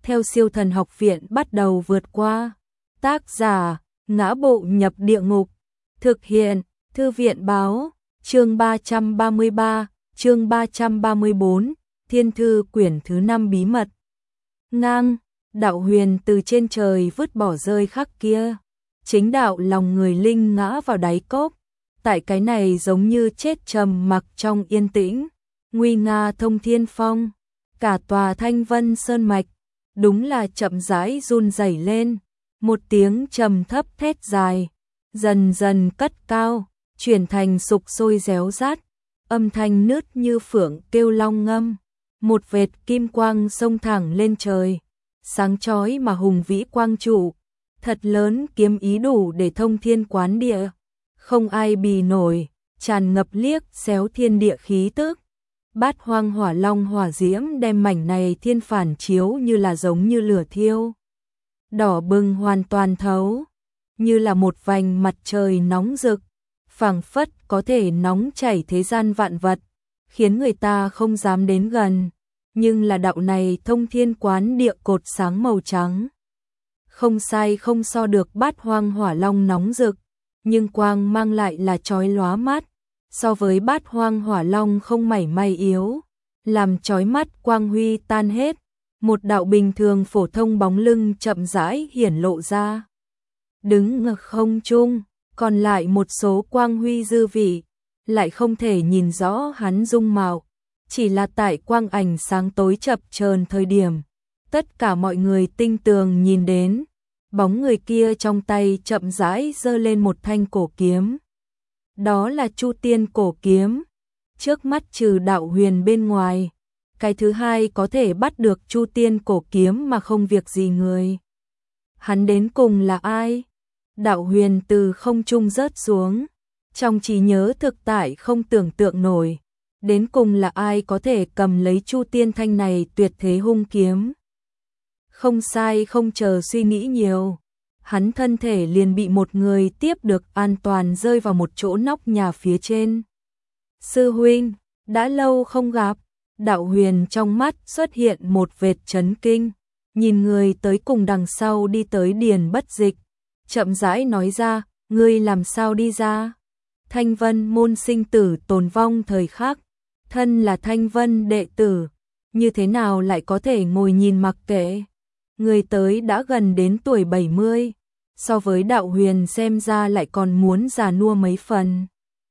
theo Siêu Thần Học Viện bắt đầu vượt qua. Tác giả: Ngã Bộ Nhập Địa Ngục. Thực hiện: Thư viện báo. Chương 333, chương 334, Thiên thư quyển thứ 5 bí mật. Ngang, đạo huyền từ trên trời vứt bỏ rơi khắc kia. Chính đạo lòng người linh ngã vào đáy cốc. Tại cái này giống như chết trầm mặc trong yên tĩnh. Nguy nga thông thiên phong. Cả tòa Thanh Vân Sơn Mạch. Đúng là chậm rãi run rẩy lên. Một tiếng trầm thấp thét dài. Dần dần cất cao. Chuyển thành sục sôi réo rát. Âm thanh nứt như phượng kêu long ngâm. Một vệt kim quang xông thẳng lên trời. Sáng chói mà hùng vĩ quang trụ. Thật lớn kiếm ý đủ để thông thiên quán địa. Không ai bì nổi. Tràn ngập liếc xéo thiên địa khí tức. Bát hoang hỏa long hỏa diễm đem mảnh này thiên phản chiếu như là giống như lửa thiêu. Đỏ bừng hoàn toàn thấu. Như là một vành mặt trời nóng rực. Phảng phất có thể nóng chảy thế gian vạn vật. Khiến người ta không dám đến gần. Nhưng là đạo này thông thiên quán địa cột sáng màu trắng. Không sai không so được bát hoang hỏa long nóng rực. Nhưng quang mang lại là chói lóa mắt. So với bát hoang hỏa long không mảy may yếu. Làm chói mắt quang huy tan hết. Một đạo bình thường phổ thông bóng lưng chậm rãi hiển lộ ra. Đứng ngược không trung. Còn lại một số quang huy dư vị. Lại không thể nhìn rõ hắn dung mạo. Chỉ là tại quang ảnh sáng tối chập chờn thời điểm. Tất cả mọi người tinh tường nhìn đến. Bóng người kia trong tay chậm rãi giơ lên một thanh cổ kiếm. Đó là Chu Tiên cổ kiếm. Trước mắt trừ đạo huyền bên ngoài. Cái thứ hai có thể bắt được Chu Tiên cổ kiếm mà không việc gì người. Hắn đến cùng là ai? Đạo huyền từ không trung rớt xuống. Trong trí nhớ thực tại không tưởng tượng nổi. Đến cùng là ai có thể cầm lấy Chu Tiên thanh này tuyệt thế hung kiếm. Không sai không chờ suy nghĩ nhiều. Hắn thân thể liền bị một người tiếp được an toàn rơi vào một chỗ nóc nhà phía trên. Sư huynh, đã lâu không gặp. Đạo huyền trong mắt xuất hiện một vệt chấn kinh. Nhìn người tới cùng đằng sau đi tới Điền Bất Dịch. Chậm rãi nói ra, ngươi làm sao đi ra? Thanh Vân môn sinh tử tồn vong thời khắc. Thân là Thanh Vân đệ tử. Như thế nào lại có thể ngồi nhìn mặc kệ? Người tới đã gần đến tuổi 70. So với đạo huyền xem ra lại còn muốn già nua mấy phần.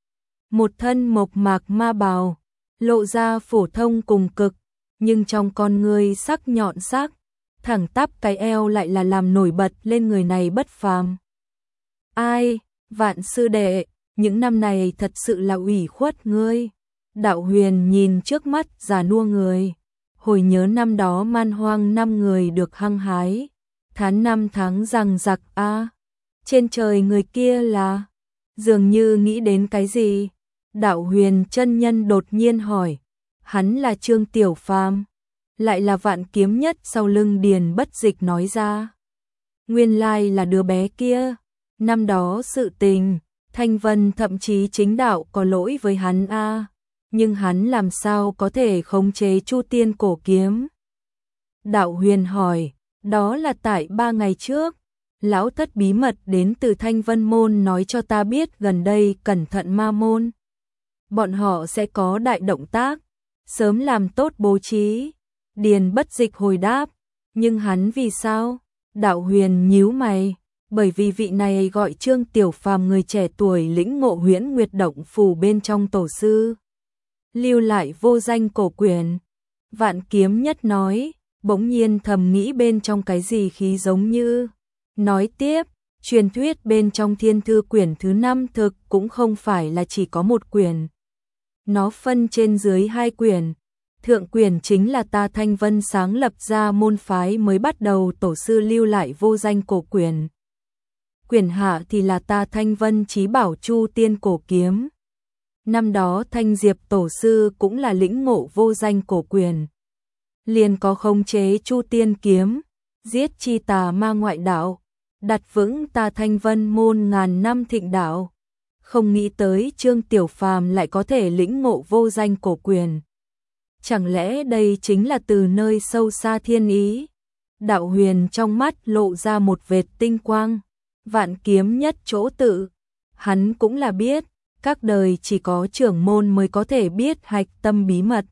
Một thân mộc mạc ma bào. Lộ ra phổ thông cùng cực. Nhưng trong con người sắc nhọn sắc. Thẳng tắp cái eo lại là làm nổi bật lên người này bất phàm. Ai, Vạn sư đệ, những năm này thật sự là ủy khuất ngươi. Đạo huyền nhìn trước mắt già nua người. Hồi nhớ năm đó man hoang 5 người được hăng hái. Tháng 5 tháng rằng giặc a. Trên trời người kia là. Dường như nghĩ đến cái gì. Đạo huyền chân nhân đột nhiên hỏi. Hắn là Trương Tiểu Phàm. Lại là Vạn kiếm nhất sau lưng Điền Bất Dịch nói ra. Nguyên lai là đứa bé kia. Năm đó sự tình, Thanh Vân thậm chí chính đạo có lỗi với hắn a. Nhưng hắn làm sao có thể khống chế Chu Tiên cổ kiếm? Đạo huyền hỏi, đó là tại 3 ngày trước. Lão thất bí mật đến từ Thanh Vân môn nói cho ta biết gần đây cẩn thận ma môn. Bọn họ sẽ có đại động tác, sớm làm tốt bố trí. Điền Bất Dịch hồi đáp, nhưng hắn vì sao? Đạo huyền nhíu mày, bởi vì vị này gọi Trương Tiểu Phàm người trẻ tuổi lĩnh ngộ Huyễn Nguyệt Động phủ bên trong tổ sư. Lưu lại vô danh cổ quyển. Vạn kiếm nhất nói, bỗng nhiên thầm nghĩ bên trong cái gì khí giống như. Nói tiếp, truyền thuyết bên trong thiên thư quyển thứ 5 thực cũng không phải là chỉ có một quyển. Nó phân trên dưới 2 quyển. Thượng quyển chính là ta Thanh Vân sáng lập ra môn phái mới bắt đầu tổ sư lưu lại vô danh cổ quyển. Quyển hạ thì là ta Thanh Vân chí bảo Chu Tiên cổ kiếm. Năm đó Thanh Diệp tổ sư cũng là lĩnh ngộ vô danh cổ quyển. Liền có khống chế Chu Tiên kiếm, giết chi tà ma ngoại đạo, đặt vững ta Thanh Vân môn ngàn năm thịnh đạo. Không nghĩ tới Trương Tiểu Phàm lại có thể lĩnh ngộ vô danh cổ quyển. Chẳng lẽ đây chính là từ nơi sâu xa thiên ý? Đạo Huyền trong mắt lộ ra một vệt tinh quang, vạn kiếm nhất chỗ tự. Hắn cũng là biết, các đời chỉ có trưởng môn mới có thể biết hạch tâm bí mật.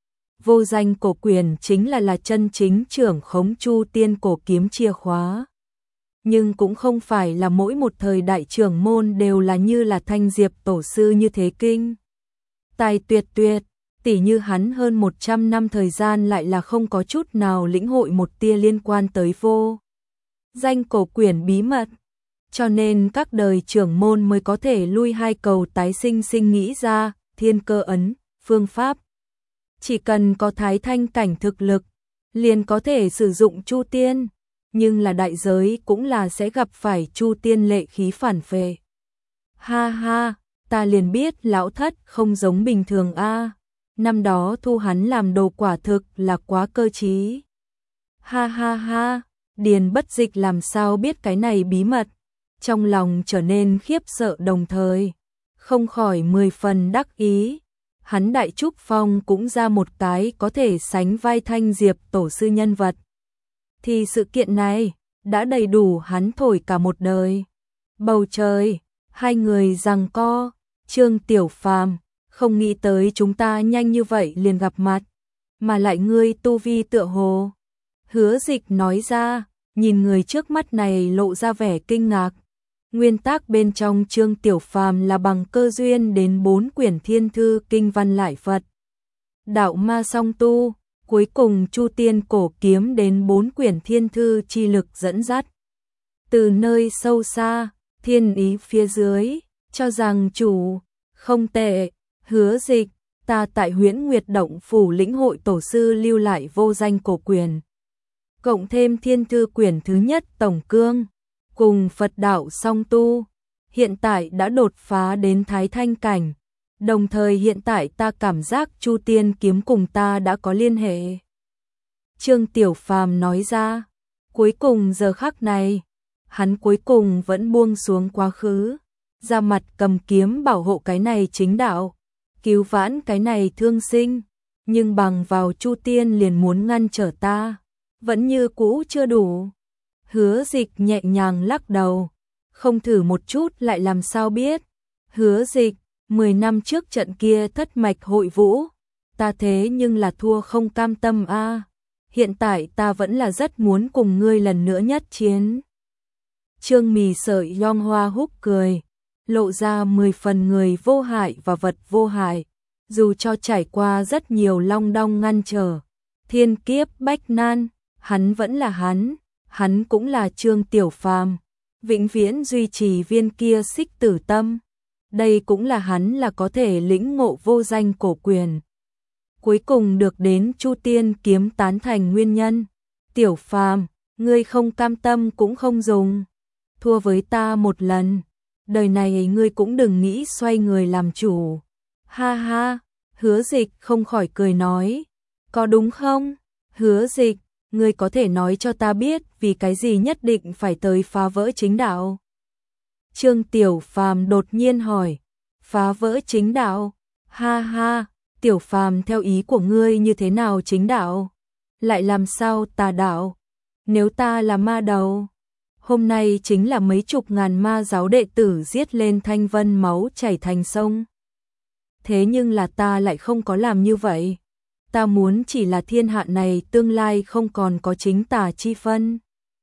Vô danh cổ quyền chính là chân chính trưởng khống Chu Tiên cổ kiếm chìa khóa. Nhưng cũng không phải là mỗi một thời đại trưởng môn đều là như là Thanh Diệp tổ sư như thế kinh. Tài tuyệt tuyệt, tỉ như hắn hơn 100 năm thời gian lại là không có chút nào lĩnh hội một tia liên quan tới vô danh cổ quyển bí mật. Cho nên các đời trưởng môn mới có thể lui hai cầu tái sinh nghĩ ra thiên cơ ấn, phương pháp. Chỉ cần có thái thanh cảnh thực lực, liền có thể sử dụng Chu Tiên, nhưng là đại giới cũng là sẽ gặp phải Chu Tiên lệ khí phản phệ. Ha ha, ta liền biết lão thất không giống bình thường a. Năm đó thu hắn làm đồ quả thực là quá cơ trí. Ha ha ha, Điền Bất Dịch làm sao biết cái này bí mật, trong lòng trở nên khiếp sợ đồng thời, không khỏi 10 phần đắc ý. Hắn Đại Trúc Phong cũng ra một cái có thể sánh vai Thanh Diệp tổ sư nhân vật. Thì sự kiện này đã đầy đủ hắn thổi cả một đời. Bầu trời, hai người giằng co, Trương Tiểu Phàm, không nghĩ tới chúng ta nhanh như vậy liền gặp mặt, mà lại ngươi tu vi tựa hồ. Hứa Dịch nói ra, nhìn người trước mắt này lộ ra vẻ kinh ngạc. Nguyên tác bên trong Trương Tiểu Phàm là bằng cơ duyên đến 4 quyển thiên thư kinh văn lại Phật. Đạo ma song tu, cuối cùng Chu Tiên cổ kiếm đến 4 quyển thiên thư chi lực dẫn dắt. Từ nơi sâu xa, thiên ý phía dưới, cho rằng chủ, không tệ, Hứa Dịch, ta tại Huyễn Nguyệt Động phủ lĩnh hội tổ sư lưu lại vô danh cổ quyền. Cộng thêm thiên thư quyển thứ nhất tổng cương, cùng Phật đạo song tu, hiện tại đã đột phá đến thái thanh cảnh, đồng thời hiện tại ta cảm giác Chu Tiên kiếm cùng ta đã có liên hệ. Trương Tiểu Phàm nói ra, cuối cùng giờ khắc này, hắn cuối cùng vẫn buông xuống quá khứ, ra mặt cầm kiếm bảo hộ cái này chính đạo, cứu vãn cái này thương sinh, nhưng bằng vào Chu Tiên liền muốn ngăn trở ta, vẫn như cũ chưa đủ. Hứa Dịch nhẹ nhàng lắc đầu, không thử một chút lại làm sao biết. Hứa Dịch, 10 năm trước trận kia thất mạch hội vũ, ta thế nhưng là thua không cam tâm a. Hiện tại ta vẫn là rất muốn cùng ngươi lần nữa nhất chiến. Trương Mì Sợi Long Hoa húc cười, lộ ra 10 phần người vô hại và vật vô hại, dù cho trải qua rất nhiều long đong ngăn trở, thiên kiếp bách nan, hắn vẫn là hắn cũng là Trương Tiểu Phàm, vĩnh viễn duy trì viên kia xích tử tâm. Đây cũng là hắn là có thể lĩnh ngộ vô danh cổ quyền. Cuối cùng được đến Chu Tiên kiếm tán thành nguyên nhân. Tiểu Phàm, ngươi không cam tâm cũng không dùng. Thua với ta một lần, đời này ngươi cũng đừng nghĩ xoay người làm chủ. Ha ha, Hứa Dịch không khỏi cười nói. Có đúng không? Hứa Dịch, ngươi có thể nói cho ta biết vì cái gì nhất định phải tới phá vỡ chính đạo? Trương Tiểu Phàm đột nhiên hỏi. Phá vỡ chính đạo? Ha ha, Tiểu Phàm theo ý của ngươi như thế nào chính đạo? Lại làm sao tà đạo? Nếu ta là ma đầu, hôm nay chính là mấy chục ngàn ma giáo đệ tử giết lên Thanh Vân máu chảy thành sông. Thế nhưng là ta lại không có làm như vậy. Ta muốn chỉ là thiên hạ này tương lai không còn có chính tà chi phân.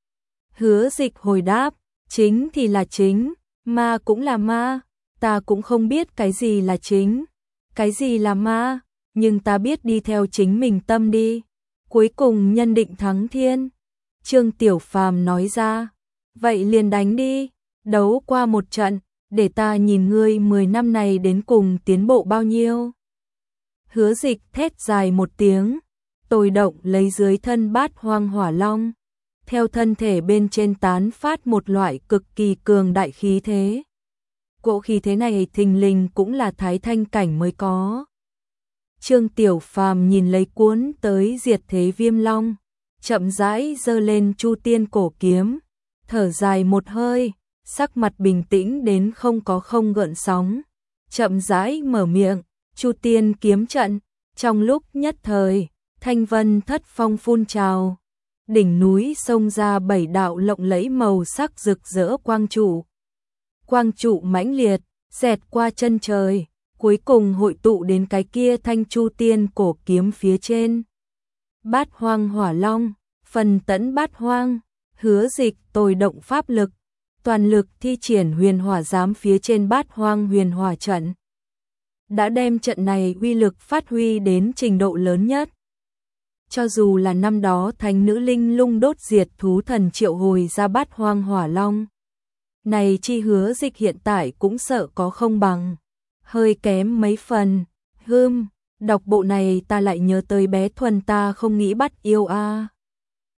Hứa Dịch hồi đáp, chính thì là chính, ma cũng là ma, ta cũng không biết cái gì là chính, cái gì là ma, nhưng ta biết đi theo chính mình tâm đi, cuối cùng nhân định thắng thiên. Trương Tiểu Phàm nói ra, vậy liền đánh đi, đấu qua một trận, để ta nhìn ngươi 10 năm này đến cùng tiến bộ bao nhiêu. Hứa Dịch thét dài một tiếng, tôi động lấy dưới thân Bát Hoang Hỏa Long, theo thân thể bên trên tán phát một loại cực kỳ cường đại khí thế. Cỗ khí thế này thình lình cũng là thái thanh cảnh mới có. Trương Tiểu Phàm nhìn lấy cuốn tới diệt thế viêm long, chậm rãi giơ lên Chu Tiên cổ kiếm, thở dài một hơi, sắc mặt bình tĩnh đến không gợn sóng, chậm rãi mở miệng. Chu Tiên kiếm trận, trong lúc nhất thời, Thanh Vân thất phong phun trào, đỉnh núi xông ra 7 đạo lộng lẫy màu sắc rực rỡ quang trụ. Quang trụ mãnh liệt, xẹt qua chân trời, cuối cùng hội tụ đến cái kia thanh chu tiên cổ kiếm phía trên. Bát hoang hỏa long, phần tẫn bát hoang, Hứa Dịch tôi động pháp lực, toàn lực thi triển huyền hỏa giám phía trên bát hoang huyền hỏa trận. Đã đem trận này uy lực phát huy đến trình độ lớn nhất. Cho dù là năm đó thánh nữ linh lung đốt diệt thú thần triệu hồi ra bát hoang hỏa long, này chi Hứa Dịch hiện tại cũng sợ có không bằng, hơi kém mấy phần. Đọc bộ này ta lại nhớ tới bé Thuần ta không nghĩ bắt yêu a.